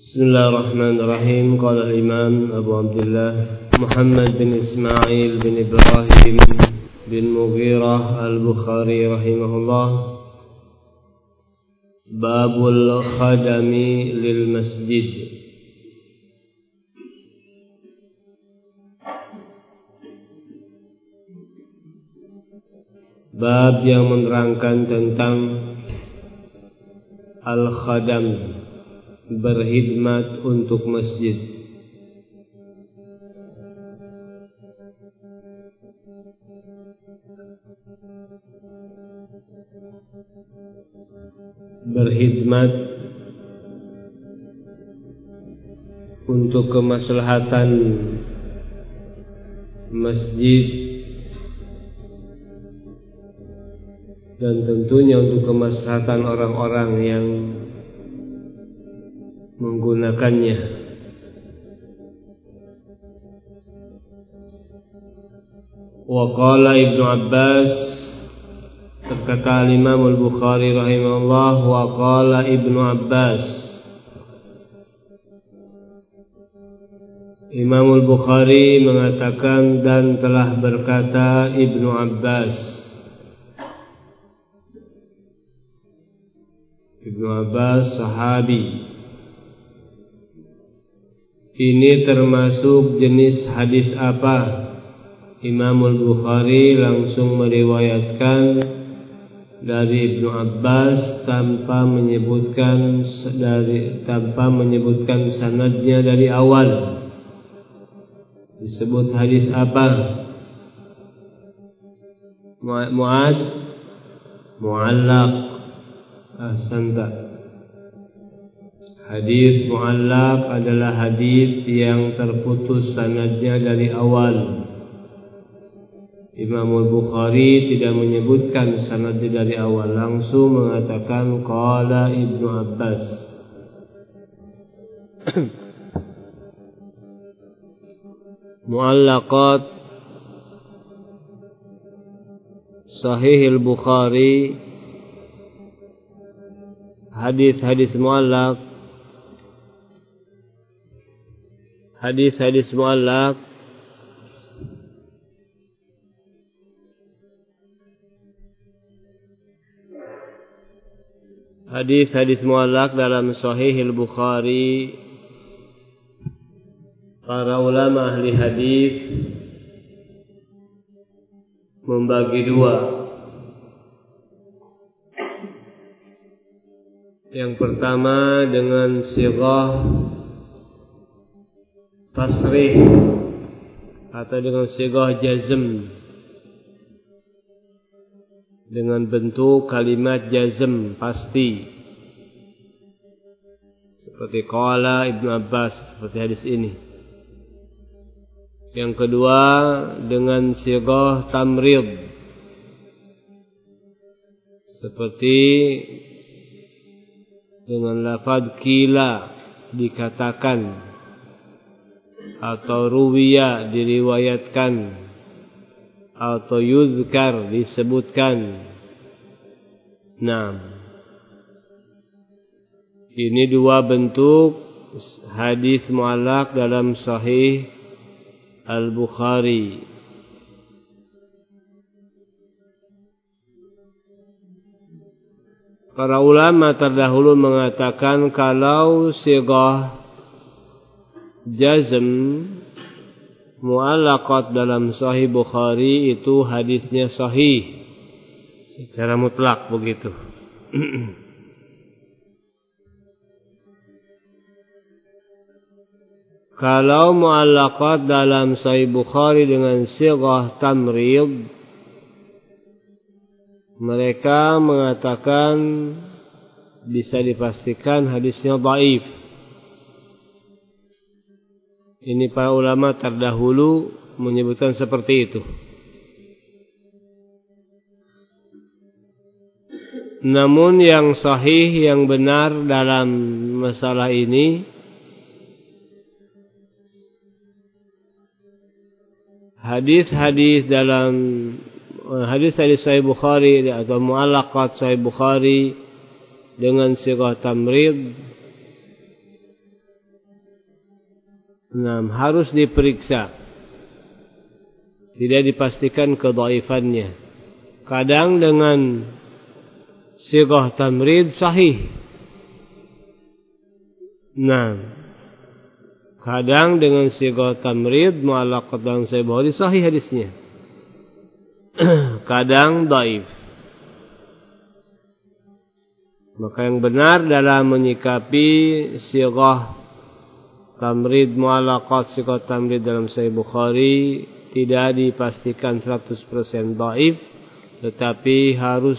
Bismillahirrahmanirrahim. Qala al-Imam Abu Abdullah Muhammad bin Ismail bin Ibrahim bin Mughirah al-Bukhari rahimahullah. Babul khadami lil masjid. Bab yang menerangkan tentang al-khadam, berkhidmat untuk masjid. Berkhidmat untuk kemaslahatan masjid dan tentunya untuk kemaslahatan orang-orang yang menggunakannya. Wa qala Ibnu Abbas, berkata Imam Al-Bukhari rahimahullah, wa qala Ibnu Abbas, Imam Al-Bukhari mengatakan dan telah berkata Ibnu Abbas. Ibnu Abbas sahabi. Ini termasuk jenis hadis apa? Imam Al-Bukhari langsung meriwayatkan dari Ibnu Abbas tanpa menyebutkan sanadnya dari awal. Disebut hadis apa? Mu'allaq. Ahsanta. Hadis mu'allaq adalah hadis yang terputus sanadnya dari awal. Imam Al-Bukhari tidak menyebutkan sanadnya dari awal, langsung mengatakan qala Ibnu Abbas. Mu'allaqat Sahih Al-Bukhari, hadis-hadis mu'allaq, hadis-hadis mu'allaq dalam Sahih Al-Bukhari, para ulama ahli hadis membagi dua. Yang pertama dengan sighah tasrih atau dengan sighah jazm, dengan bentuk kalimat jazm pasti, seperti qala Ibnu Abbas, seperti hadis ini. Yang kedua dengan sighah tamrid, seperti dengan lafaz qila, dikatakan, atau ruwiya, diriwayatkan, atau yuzkar, disebutkan. Nah, ini dua bentuk hadis mu'allaq dalam Sahih Al-Bukhari. Para ulama terdahulu mengatakan kalau sighah jazm mu'allaqat dalam Sahih Bukhari itu hadisnya sahih secara mutlak begitu. Kalau mu'allaqat dalam Sahih Bukhari dengan sighah tamrid, mereka mengatakan bisa dipastikan hadisnya dhaif. Ini para ulama terdahulu menyebutkan seperti itu. Namun yang sahih, yang benar dalam masalah ini, hadis-hadis Sahih Bukhari atau mu'allaqat Sahih Bukhari dengan sighah tamrid harus diperiksa. Tidak dipastikan kedhaifannya. Kadang dengan sighah tamrid sahih. Kadang dengan sighah tamrid mu'allaq dalam Sahih Bukhari sahih hadisnya. Kadang dhaif. Maka yang benar dalam menyikapi sighah tamrid mu'allaqat, sighah tamrid dalam Sahih Bukhari tidak dipastikan 100% dhaif, tetapi harus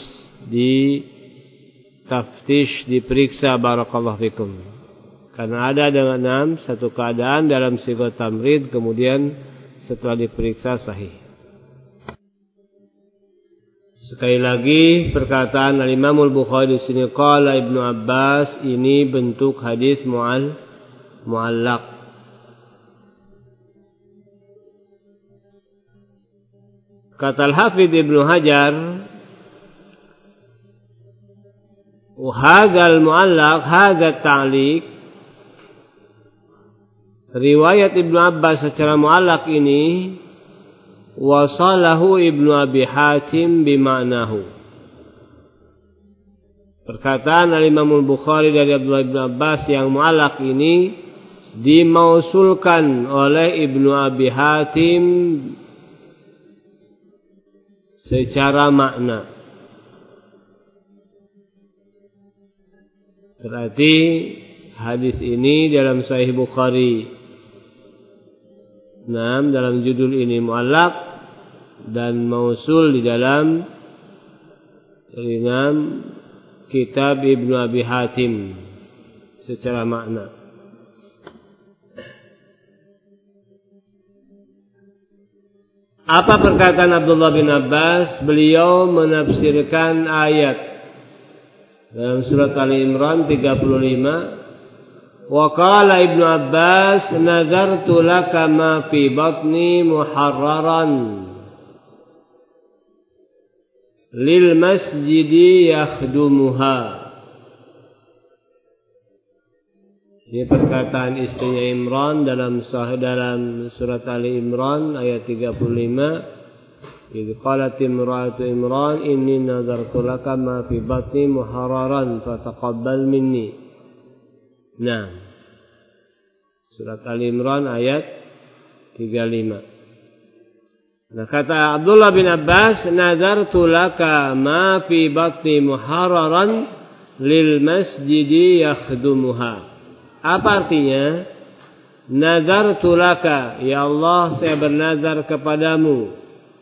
ditaftish, diperiksa. Barakallahu fikum. Karena ada dengan satu keadaan dalam sighah tamrid kemudian setelah diperiksa sahih. Sekali lagi perkataan Al-Imam Al-Bukhari di sini, qala Ibnu Abbas, ini bentuk hadis mu'allaq. Kata Al-Hafidz Ibnu Hajar, hadzal mu'allaq, hadzal ta'liq, riwayat Ibnu Abbas secara mu'allaq ini wasalahu Ibnu Abi Hatim bima'nahu. Perkataan Al-Imam Al-Bukhari dari Abdullah bin Abbas yang mu'allaq ini dimausulkan oleh Ibnu Abi Hatim secara makna. Berarti hadis ini dalam Sahih Bukhari, dalam judul ini mu'allaq dan mausul di dalam kitab Ibnu Abi Hatim secara makna. Apa perkataan Abdullah bin Abbas? Beliau menafsirkan ayat dalam surat Ali Imran 35. Wa qala Ibnu Abbas, nazartu laka ma fi batni muharraran lil masjidi yakhdumuha. Ini perkataan istrinya Imran dalam surat Ali Imran ayat 35. Idh qalat imra'atu Imran inni nazartu laka ma fi batni muharraran fataqabbal minni. Surat Ali Imran ayat 35. Kata Abdullah bin Abbas, nazartu laka ma fi batni muharraran lil masjidi yakhdumuha. Apa artinya? Nazartu laka, ya Allah, saya bernazar kepadamu.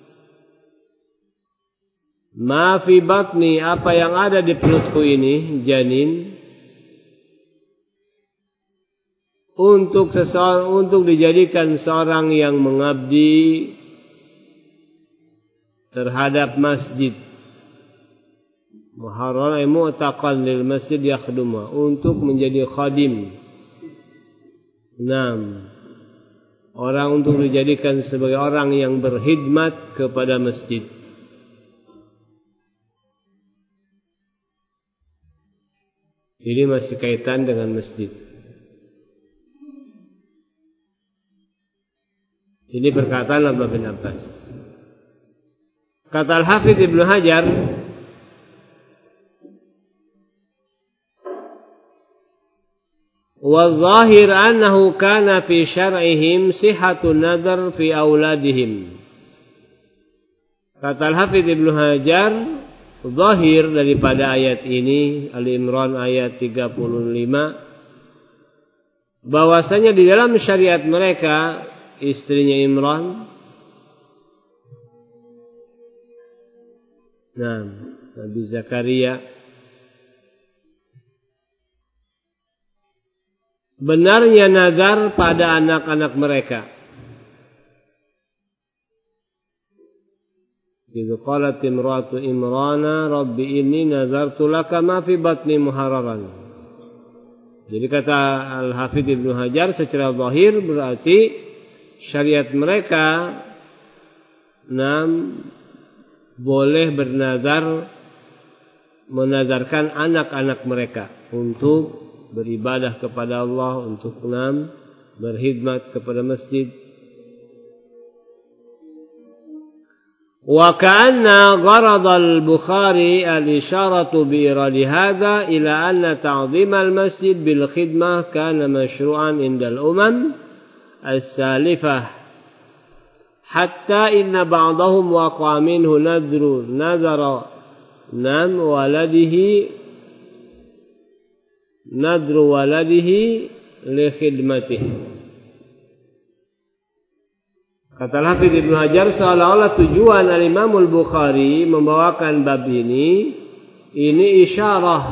Ma fi batni, apa yang ada di perutku ini, janin, untuk dijadikan seorang yang mengabdi terhadap masjid. Muharrar mu'taqan lil masjid yakhdumuha, untuk menjadi khadim. Orang untuk dijadikan sebagai orang yang berkhidmat kepada masjid. Ini masih kaitan dengan masjid. Ini perkataan Abdullah bin Abbas. Kata Al-Hafidz Ibnu Hajar, وَالظَّاهِرْ أَنَّهُ كَانَ فِي شَرْعِهِمْ صِحَّةُ النَّذْرِ فِي أَوْلَادِهِمْ. Kata Al-Hafidz Ibnu Hajar, zahir daripada ayat ini, Al-Imran ayat 35, bahwasanya di dalam syariat mereka, istrinya Imran, Nabi Zakaria, benarnya nazar pada anak-anak mereka. Idh qalat imra'atu Imrana rabbi inni nazartu laka ma fi batni muharraran. Jadi kata Al-Hafidz Ibnu Hajar secara zahir berarti syariat mereka boleh bernazar, menazarkan anak-anak mereka untuk beribadah kepada Allah, untuk berkhidmat kepada masjid. Wa ka'anna gharad al-Bukhari al-isharatu bi iradi hadha ila anna ta'zim al-masjid bil khidmah kana mashru'an indal umam as-salifah hatta inna ba'dahum waqa'a minhu nadru waladihi li khidmatihi. Kata Hafidz Ibnu Hajar, seolah-olah tujuan Al-Imam Al-Bukhari membawakan bab ini isyarah.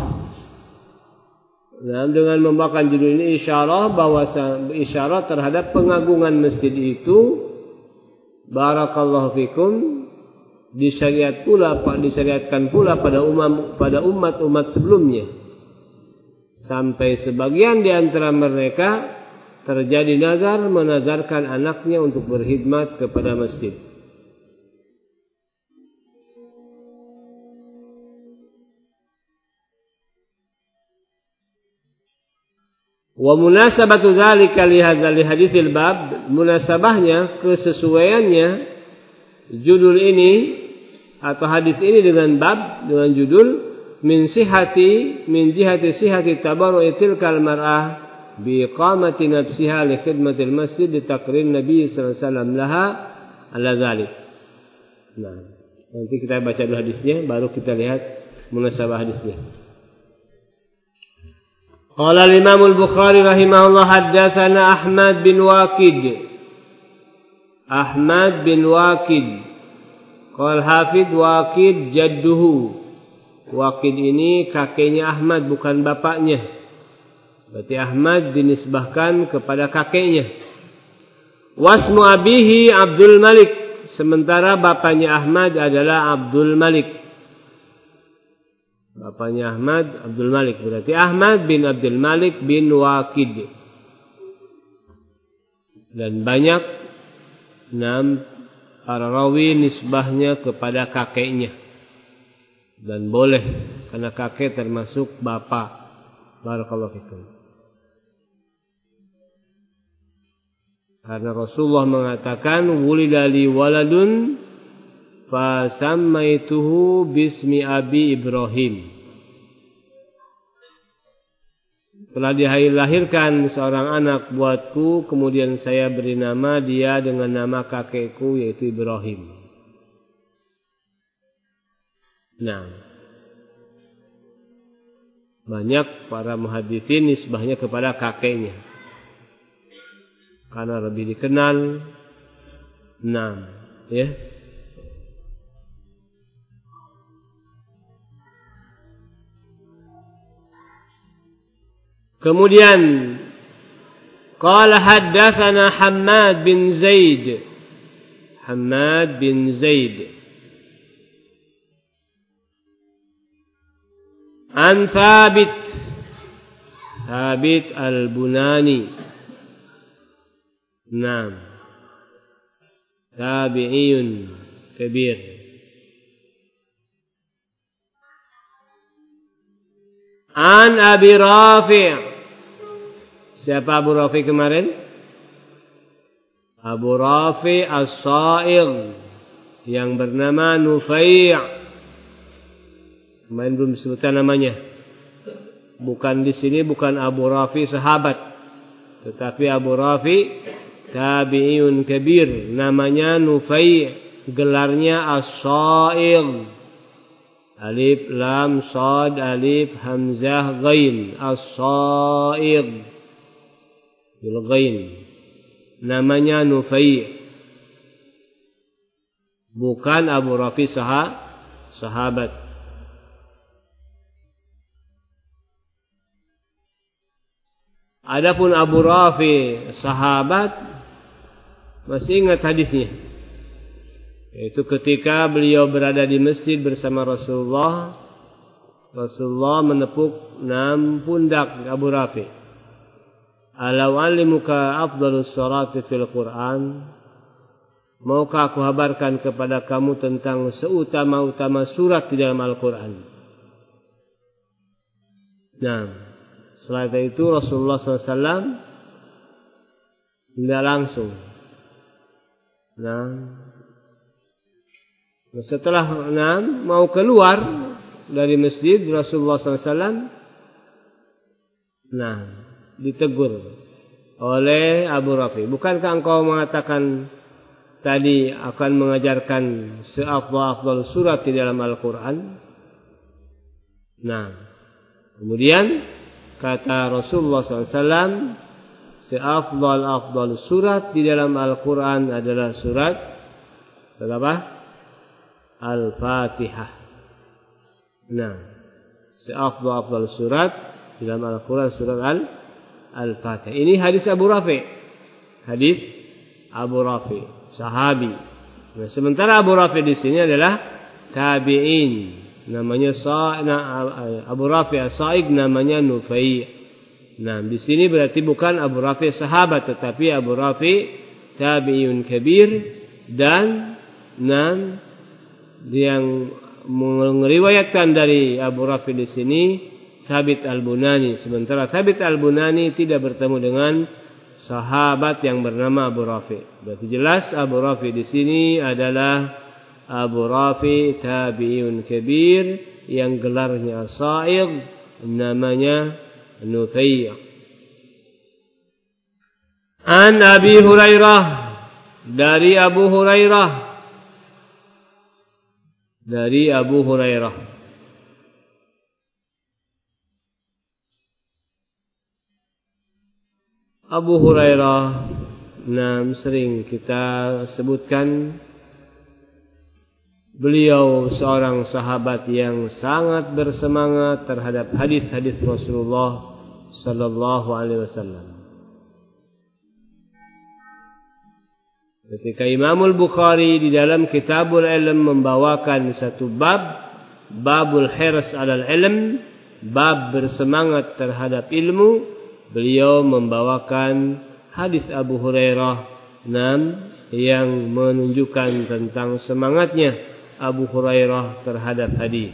Nah, dengan membawakan judul ini isyarah isyarah terhadap pengagungan masjid itu, barakallahu fikum, disyariatkan pula pada umat-umat sebelumnya. Sampai sebagian di antara mereka terjadi nazar menazarkan anaknya untuk berkhidmat kepada masjid. Wa munasabatu dzalika li haditsil bab, munasabahnya, kesesuaiannya judul ini atau hadis ini dengan bab, dengan judul min jihati sihhati tabarru'i tilkal mar'ah biqamati nafsiha li khidmatil masjid li taqrir Nabi sallallahu alaihi wasallam laha ala dzalik. Nah, nanti kita baca dulu hadisnya baru kita lihat munasabah hadisnya. Qala al-Imam al-Bukhari rahimahullah haddatsana Ahmad bin Waqid. Qala Hafidz Waqid jadduhu. Waqid ini kakeknya Ahmad, bukan bapaknya. Berarti Ahmad dinisbahkan kepada kakeknya. Wasmu abihi Abdul Malik. Sementara bapaknya Ahmad adalah Abdul Malik. Bapaknya Ahmad Abdul Malik. Berarti Ahmad bin Abdul Malik bin Waqid. Dan banyak para rawi nisbahnya kepada kakeknya. Dan boleh, karena kakek termasuk bapak. Barakallahu fikum. Karena Rasulullah mengatakan wulida li waladun fa sammaituhu bismi abi Ibrahim. Telah dilahirkan seorang anak buatku, kemudian saya beri nama dia dengan nama kakekku yaitu Ibrahim. Nah, banyak para muhaditsin nisbahnya kepada kakeknya karena lebih dikenal. Ya. Kemudian qala haddatsana Hammad bin Zaid an Thabit al-Bunani. Tabi'iyun kabir. An Abi Rafi'. Siapa Abu Rafi' kemarin? Abu Rafi' As-Sa'igh yang bernama Nufai'. Kemarin belum disebutkan namanya. Bukan di sini, bukan Abu Rafi sahabat, tetapi Abu Rafi tabi'iyun kabir, namanya Nufai', gelarnya As-Sa'igh. Alif lam sad alif hamzah ghain, As-Sa'igh bil ghain. Namanya Nufai'. Bukan Abu Rafi sahabat. Adapun Abu Rafi sahabat, masih ingat hadisnya? Yaitu ketika beliau berada di masjid bersama Rasulullah, Rasulullah menepuk pundak Abu Rafi. Ala u'allimuka afdhalus sholati fil Qur'an? Maukah aku kabarkan kepada kamu tentang seutama-utama surat di dalam Al-Quran? Setelah itu Rasulullah SAW Tidak langsung. Nah, setelah mau keluar dari masjid Rasulullah SAW, ditegur oleh Abu Rafi. Bukankah engkau mengatakan tadi akan mengajarkan seafdal surat di dalam Al-Quran? Kemudian kata Rasulullah SAW, seafdal surat di dalam Al-Quran adalah surat apa? Al-Fatihah. Seafdal surat di dalam Al-Quran surat Al-Fatihah. Ini hadis Abu Rafi. Hadis Abu Rafi, sahabi. Sementara Abu Rafi di sini adalah tabi'in. Namanya Abu Rafi as-Sa'id, namanya Nufai'. Di sini berarti bukan Abu Rafi sahabat, tetapi Abu Rafi tabi'un kabir, dan yang meriwayatkan dari Abu Rafi di sini Thabit Al-Bunani. Sementara Thabit Al-Bunani tidak bertemu dengan sahabat yang bernama Abu Rafi. Berarti jelas Abu Rafi di sini adalah Abu Rafi tabi'un kabir yang gelarnya As-Sa'id, namanya Nufai'. An Abi Hurairah, dari Abu Hurairah, Abu Hurairah sering kita sebutkan. Beliau seorang sahabat yang sangat bersemangat terhadap hadis-hadis Rasulullah sallallahu alaihi wasallam. Ketika Imam Al-Bukhari di dalam Kitabul Ilm membawakan satu babul hirs 'alal ilm, bab bersemangat terhadap ilmu, beliau membawakan hadis Abu Hurairah yang menunjukkan tentang semangatnya Abu Hurairah terhadap hadis.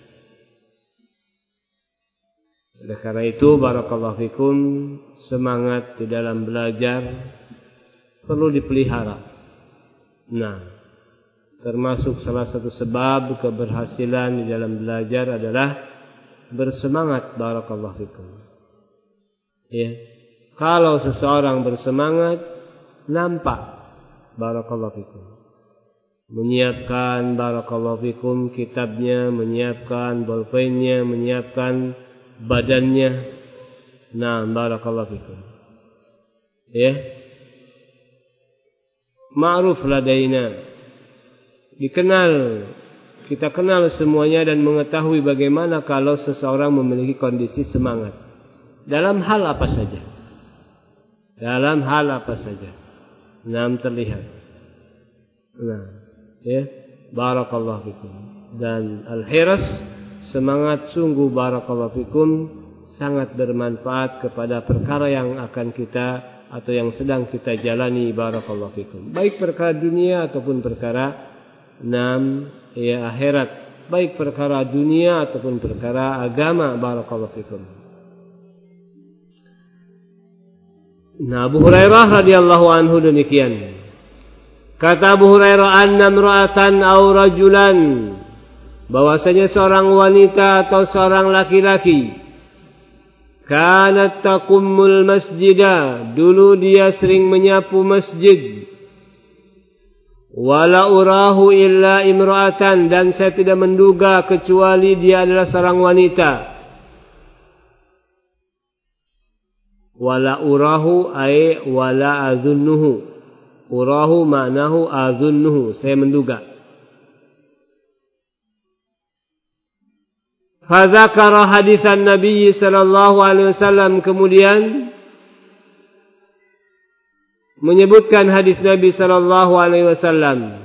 Oleh karena itu, barakallahu fikum, semangat di dalam belajar perlu dipelihara. Termasuk salah satu sebab keberhasilan di dalam belajar adalah bersemangat, barakallahu fikum. Kalau seseorang bersemangat, nampak, barakallahu fikum, menyiapkan, barakallahu fikum, kitabnya, menyiapkan bolpennya, menyiapkan badannya. Barakallahu fikum. Ma'ruf ladaina, kita kenal semuanya dan mengetahui bagaimana kalau seseorang memiliki kondisi semangat dalam hal apa saja. Terlihat. Barakallahu fikum. Dan al-hirs, semangat sungguh, barakallahu fikum, sangat bermanfaat kepada perkara yang akan kita atau yang sedang kita jalani, barakallahu fikum. Baik perkara dunia ataupun perkara akhirat, baik perkara dunia ataupun perkara agama, barakallahu fikum. Abu Hurairah radhiyallahu anhu demikian. Kata Abu Hurairah, anna imra'atan aw rajulan, bahwasanya seorang wanita atau seorang laki-laki, kanat taqummul masjidah, dulu dia sering menyapu masjid, wala urahu illa imra'atan, dan saya tidak menduga kecuali dia adalah seorang wanita. Wala urahu ay wala azunnuhu, urahu maknahu azunnuhu, saya menduga. Fadzakara hadisan Nabi sallallahu alaihi wasallam, kemudian menyebutkan hadis Nabi sallallahu alaihi wasallam,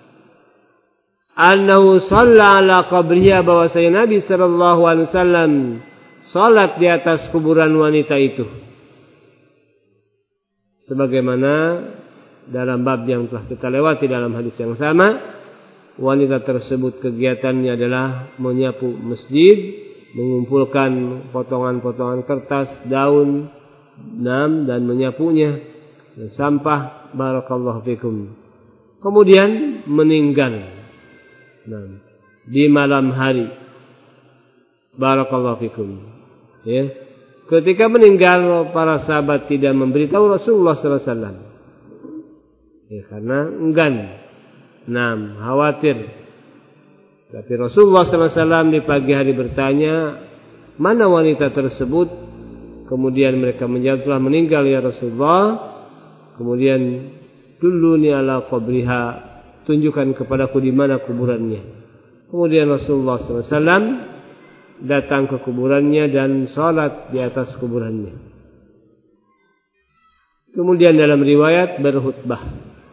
annahu shalla ala qabriha, bahwasanya Nabi sallallahu alaihi wasallam salat di atas kuburan wanita itu. Sebagaimana dalam bab yang telah kita lewati dalam hadis yang sama, wanita tersebut kegiatannya adalah menyapu masjid, mengumpulkan potongan-potongan kertas, daun, dan menyapunya. sampah, barakallahu fikum. Kemudian meninggal di malam hari, barakallahu fikum. Ya. Ketika meninggal, para sahabat tidak memberitahu Rasulullah sallallahu alaihi wasallam. Ya, karena enggan, khawatir. Tapi Rasulullah sallallahu alaihi wasallam di pagi hari bertanya, mana wanita tersebut? Kemudian mereka menjawab, telah meninggal ya Rasulullah. Kemudian, dulluni ala qabriha, tunjukkan kepadaku di mana kuburannya. Kemudian Rasulullah sallallahu alaihi wasallam datang ke kuburannya dan salat di atas kuburannya. Kemudian dalam riwayat berkhutbah.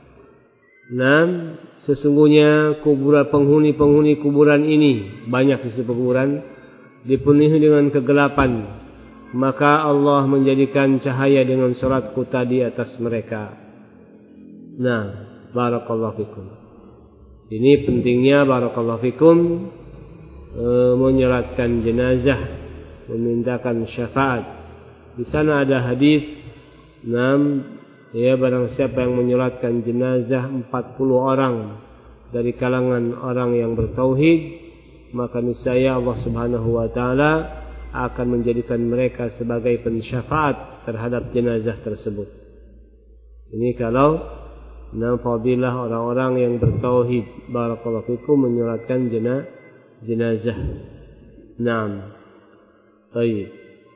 Sesungguhnya penghuni kuburan ini, banyak isi kuburan, dipenuhi dengan kegelapan. Maka Allah menjadikan cahaya dengan salatku tadi atas mereka. Barakallahu fikum. Ini pentingnya barakallahu fikum menyolatkan jenazah, memintakan syafaat. Di sana ada hadis, barang siapa yang menyolatkan jenazah 40 orang dari kalangan orang yang bertauhid, maka niscaya Allah Subhanahu wa taala akan menjadikan mereka sebagai pensyafaat terhadap jenazah tersebut. Ini kalau fadilah orang-orang yang bertauhid, barakallahu fikum, menyolatkan jenazah. Baik.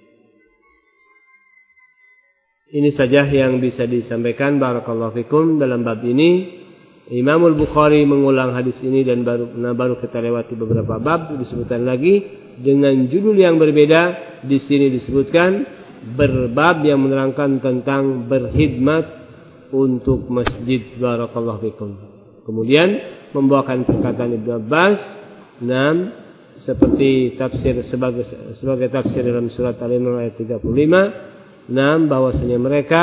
Ini saja yang bisa disampaikan, barakallahu fikum, dalam bab ini. Imam Al-Bukhari mengulang hadis ini dan baru kita lewati beberapa bab, disebutkan lagi dengan judul yang berbeda. Di sini disebutkan berbab yang menerangkan tentang berkhidmat untuk masjid, barakallahu fikum. Kemudian membawakan perkataan Ibnu Abbas, seperti tafsir sebagai tafsir dalam surat Al-Imran ayat 35, bahwasanya mereka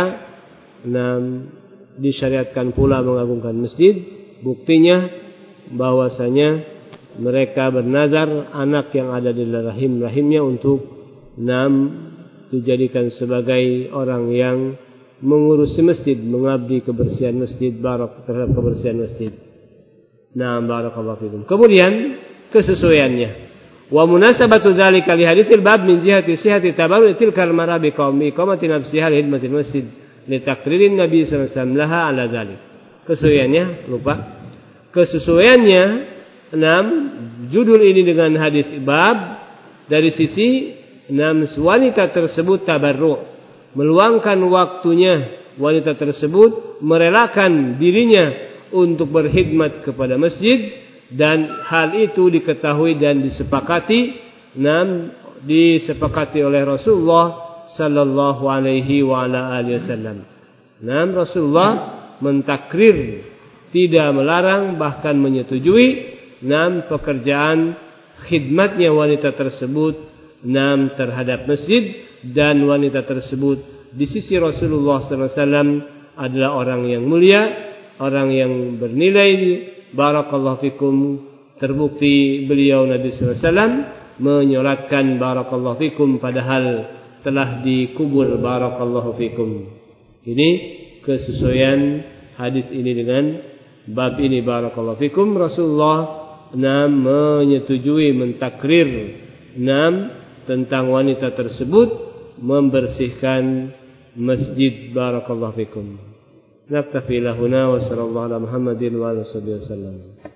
disyariatkan pula mengagungkan masjid. Buktinya bahwasanya mereka bernazar anak yang ada di rahimnya untuk dijadikan sebagai orang yang mengurusi masjid, mengabdi kebersihan masjid, terhadap kebersihan masjid. Barakallahu fikum. Kemudian kesesuaiannya. Wa munasabatu dzalika li haditsil bab min jihati sihhati tabarru tilkal marabi qaumi qamati nafsiha li khidmatil masjid li taqririn nabi sallallahu alaihi wasallam laha ala dzalik. Kesesuaiannya, kesesuaiannya judul ini dengan hadis bab dari sisi wanita tersebut tabarru, meluangkan waktunya, wanita tersebut merelakan dirinya untuk berkhidmat kepada masjid, dan hal itu diketahui dan disepakati oleh Rasulullah sallallahu alaihi wa ala alihi wasallam. Rasulullah mentakrir, tidak melarang, bahkan menyetujui pekerjaan khidmatnya wanita tersebut terhadap masjid, dan wanita tersebut di sisi Rasulullah sallallahu alaihi wasallam adalah orang yang mulia, orang yang bernilai, barakallahu fikum. Terbukti beliau Nabi sallallahu alaihi wasallam menyolatkan barakallahu fikum padahal telah dikubur, barakallahu fikum. Ini kesesuaian hadis ini dengan bab ini, barakallahu fikum. Rasulullah menyetujui, mentakrir tentang wanita tersebut membersihkan masjid, barakallahu fikum. Naktafi lahuna wa sallallahu ala Muhammadin wa alihi wasallam.